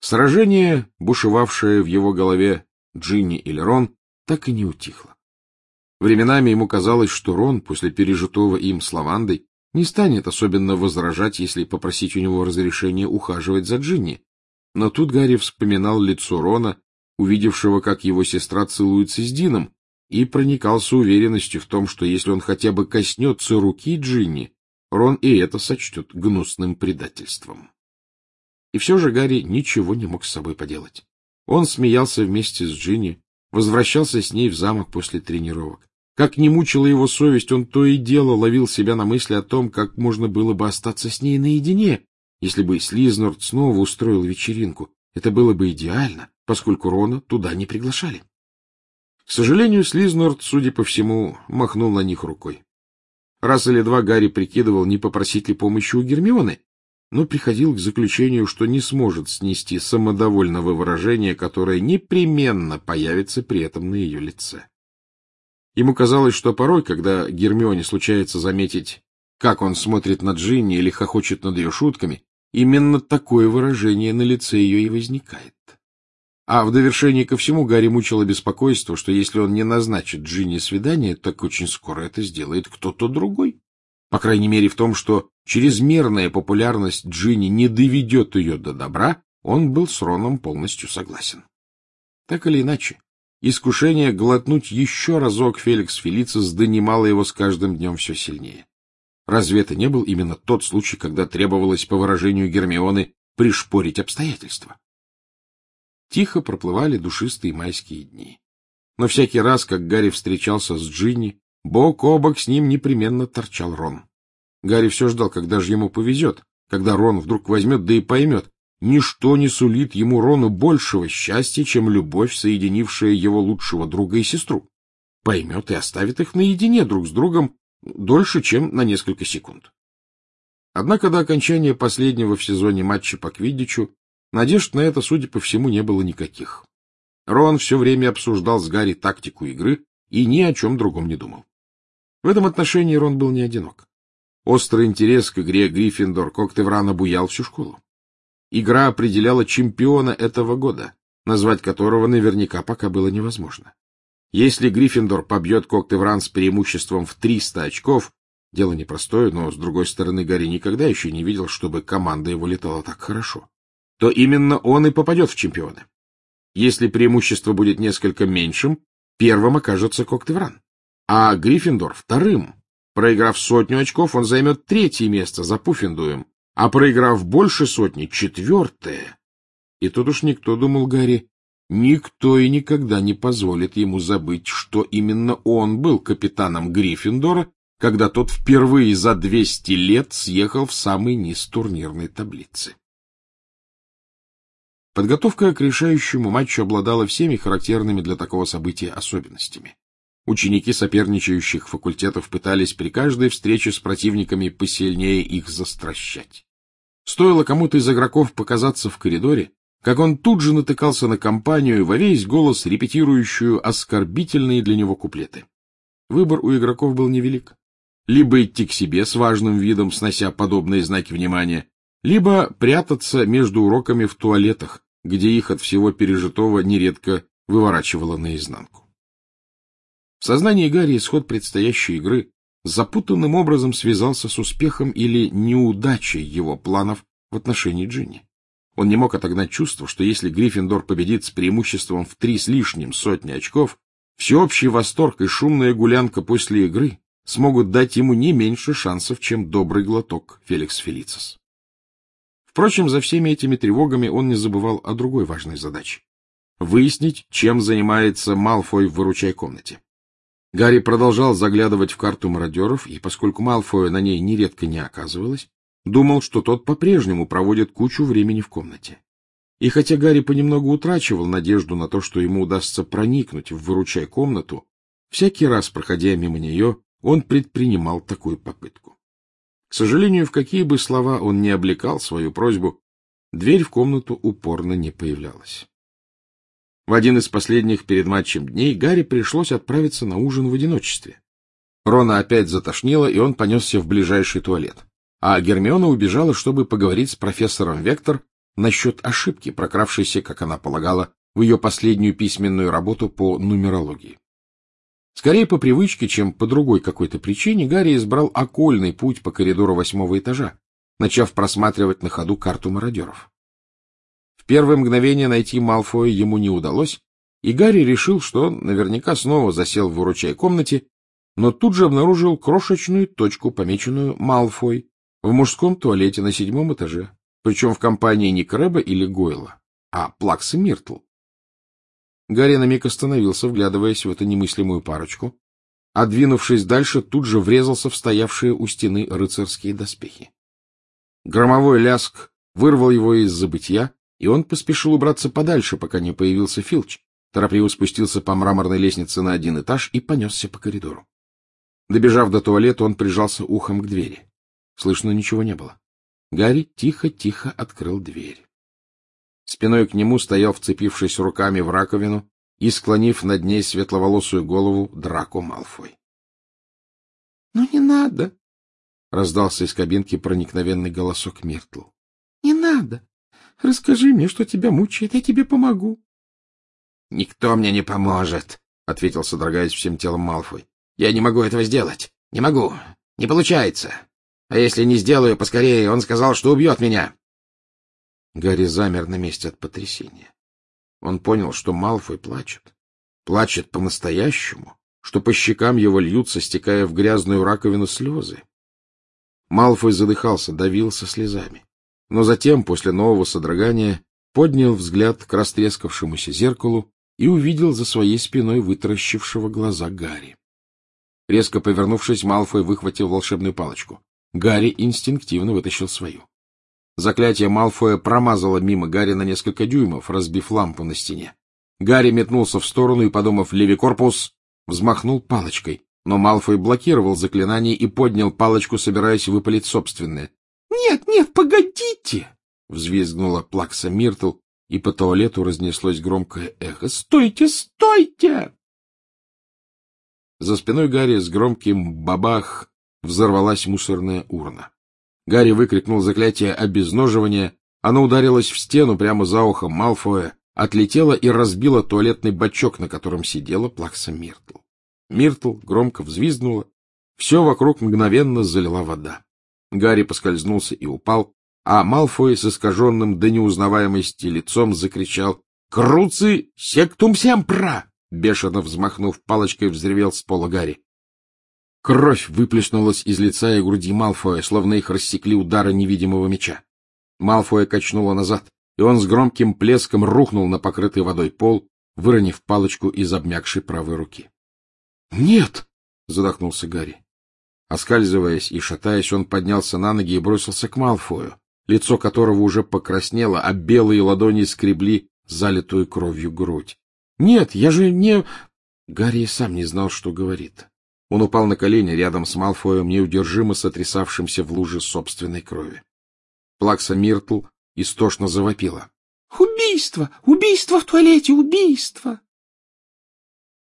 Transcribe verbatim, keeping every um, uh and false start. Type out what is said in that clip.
Сражение, бушевавшее в его голове Джинни или Рон, так и не утихло. Временами ему казалось, что Рон, после пережитого им с Лавандой, не станет особенно возражать, если попросить у него разрешения ухаживать за Джинни. Но тут Гарри вспоминал лицо Рона, увидевшего, как его сестра целуется с Дином, и проникался уверенностью в том, что если он хотя бы коснется руки Джинни, Рон и это сочтет гнусным предательством. И все же Гарри ничего не мог с собой поделать. Он смеялся вместе с Джинни, возвращался с ней в замок после тренировок. Как ни мучила его совесть, он то и дело ловил себя на мысли о том, как можно было бы остаться с ней наедине, если бы Слизнорд снова устроил вечеринку. Это было бы идеально, поскольку Рона туда не приглашали. К сожалению, Слизнорд, судя по всему, махнул на них рукой. Раз или два Гарри прикидывал, не попросить ли помощи у Гермионы, но приходил к заключению, что не сможет снести самодовольного выражения, которое непременно появится при этом на ее лице. Ему казалось, что порой, когда Гермионе случается заметить, как он смотрит на Джинни или хохочет над ее шутками, именно такое выражение на лице ее и возникает. А в довершение ко всему Гарри мучило беспокойство, что если он не назначит Джинни свидание, так очень скоро это сделает кто-то другой. По крайней мере, в том, что чрезмерная популярность Джинни не доведет ее до добра, он был с Роном полностью согласен. Так или иначе, искушение глотнуть еще разок Феликс Фелицис донимало его с каждым днем все сильнее. Разве это не был именно тот случай, когда требовалось, по выражению Гермионы, пришпорить обстоятельства? Тихо проплывали душистые майские дни. Но всякий раз, как Гарри встречался с Джинни, бок о бок с ним непременно торчал Рон. Гарри все ждал, когда же ему повезет, когда Рон вдруг возьмет, да и поймет. Ничто не сулит ему, Рону, большего счастья, чем любовь, соединившая его лучшего друга и сестру. Поймет и оставит их наедине друг с другом дольше, чем на несколько секунд. Однако до окончания последнего в сезоне матча по квиддичу надежд на это, судя по всему, не было никаких. Рон все время обсуждал с Гарри тактику игры и ни о чем другом не думал. В этом отношении Рон был не одинок. Острый интерес к игре Гриффиндор-Когтевран обуял всю школу. Игра определяла чемпиона этого года, назвать которого наверняка пока было невозможно. Если Гриффиндор побьет Когтевран с преимуществом в триста очков, дело непростое, но, с другой стороны, Гарри никогда еще не видел, чтобы команда его летала так хорошо, то именно он и попадет в чемпионы. Если преимущество будет несколько меньшим, первым окажется Когтевран, а Гриффиндор — вторым. Проиграв сотню очков, он займет третье место за Пуффендуем, а проиграв больше сотни — четвертое. И тут уж никто, думал Гарри, никто и никогда не позволит ему забыть, что именно он был капитаном Гриффиндора, когда тот впервые за двести лет съехал в самый низ турнирной таблицы. Подготовка к решающему матчу обладала всеми характерными для такого события особенностями. Ученики соперничающих факультетов пытались при каждой встрече с противниками посильнее их застращать. Стоило кому-то из игроков показаться в коридоре, как он тут же натыкался на компанию, во весь голос репетирующую оскорбительные для него куплеты. Выбор у игроков был невелик. Либо идти к себе с важным видом, снося подобные знаки внимания, либо прятаться между уроками в туалетах, где их от всего пережитого нередко выворачивало наизнанку. В сознании Гарри исход предстоящей игры запутанным образом связался с успехом или неудачей его планов в отношении Джинни. Он не мог отогнать чувство, что если Гриффиндор победит с преимуществом в три с лишним сотни очков, всеобщий восторг и шумная гулянка после игры смогут дать ему не меньше шансов, чем добрый глоток Феликс Фелицис. Впрочем, за всеми этими тревогами он не забывал о другой важной задаче — выяснить, чем занимается Малфой в выручай-комнате. Гарри продолжал заглядывать в карту мародеров, и, поскольку Малфоя на ней нередко не оказывалось, думал, что тот по-прежнему проводит кучу времени в комнате. И хотя Гарри понемногу утрачивал надежду на то, что ему удастся проникнуть в выручай-комнату, всякий раз, проходя мимо нее, он предпринимал такую попытку. К сожалению, в какие бы слова он ни облекал свою просьбу, дверь в комнату упорно не появлялась. В один из последних перед матчем дней Гарри пришлось отправиться на ужин в одиночестве. Рона опять затошнило, и он понесся в ближайший туалет. А Гермиона убежала, чтобы поговорить с профессором Вектор насчет ошибки, прокравшейся, как она полагала, в ее последнюю письменную работу по нумерологии. Скорее по привычке, чем по другой какой-то причине, Гарри избрал окольный путь по коридору восьмого этажа, начав просматривать на ходу карту мародеров. В первое мгновение найти Малфоя ему не удалось, и Гарри решил, что он наверняка снова засел в выручай-комнате, но тут же обнаружил крошечную точку, помеченную «Малфой», в мужском туалете на седьмом этаже, причем в компании не Крэбба или Гойла, а Плаксы Миртл. Гарри на миг остановился, вглядываясь в эту немыслимую парочку, а, двинувшись дальше, тут же врезался в стоявшие у стены рыцарские доспехи. Громовой лязг вырвал его из забытья, и он поспешил убраться подальше, пока не появился Филч, торопливо спустился по мраморной лестнице на один этаж и понесся по коридору. Добежав до туалета, он прижался ухом к двери. Слышно ничего не было. Гарри тихо-тихо открыл дверь. Спиной к нему стоял, вцепившись руками в раковину и склонив над ней светловолосую голову, Драко Малфой. — Ну, не надо! — раздался из кабинки проникновенный голосок Миртл. — Не надо! Расскажи мне, что тебя мучает, я тебе помогу. — Никто мне не поможет, — ответил, содрогаясь всем телом Малфой. — Я не могу этого сделать. Не могу. Не получается. А если не сделаю поскорее, он сказал, что убьет меня. Гарри замер на месте от потрясения. Он понял, что Малфой плачет. Плачет по-настоящему, что по щекам его льются, стекая в грязную раковину, слезы. Малфой задыхался, давился слезами. Но затем, после нового содрогания, поднял взгляд к растрескавшемуся зеркалу и увидел за своей спиной вытаращившего глаза Гарри. Резко повернувшись, Малфой выхватил волшебную палочку. Гарри инстинктивно вытащил свою. Заклятие Малфоя промазало мимо Гарри на несколько дюймов, разбив лампу на стене. Гарри метнулся в сторону и, подумав «Левикорпус», взмахнул палочкой, но Малфой блокировал заклинание и поднял палочку, собираясь выпалить собственное. — Нет, нет, погодите! — взвизгнула Плакса Миртл, и по туалету разнеслось громкое эхо. — Стойте, стойте! За спиной Гарри с громким бабах взорвалась мусорная урна. Гарри выкрикнул заклятие обезноживания, оно ударилось в стену прямо за ухом Малфоя, отлетело и разбило туалетный бачок, на котором сидела Плакса Миртл. Миртл громко взвизгнула, все вокруг мгновенно залила вода. Гарри поскользнулся и упал, а Малфой с искаженным до неузнаваемости лицом закричал «Круци сектум семпра!», бешено взмахнув палочкой, взревел с пола Гарри. Кровь выплеснулась из лица и груди Малфоя, словно их рассекли удары невидимого меча. Малфоя качнуло назад, и он с громким плеском рухнул на покрытый водой пол, выронив палочку из обмякшей правой руки. «Нет!» — задохнулся Гарри. Оскальзываясь и шатаясь, он поднялся на ноги и бросился к Малфою, лицо которого уже покраснело, а белые ладони скребли залитую кровью грудь. «Нет, я же не...» Гарри и сам не знал, что говорит. Он упал на колени рядом с Малфоем, неудержимо сотрясавшимся в луже собственной крови. Плакса Миртл истошно завопила. — Убийство! Убийство в туалете! Убийство!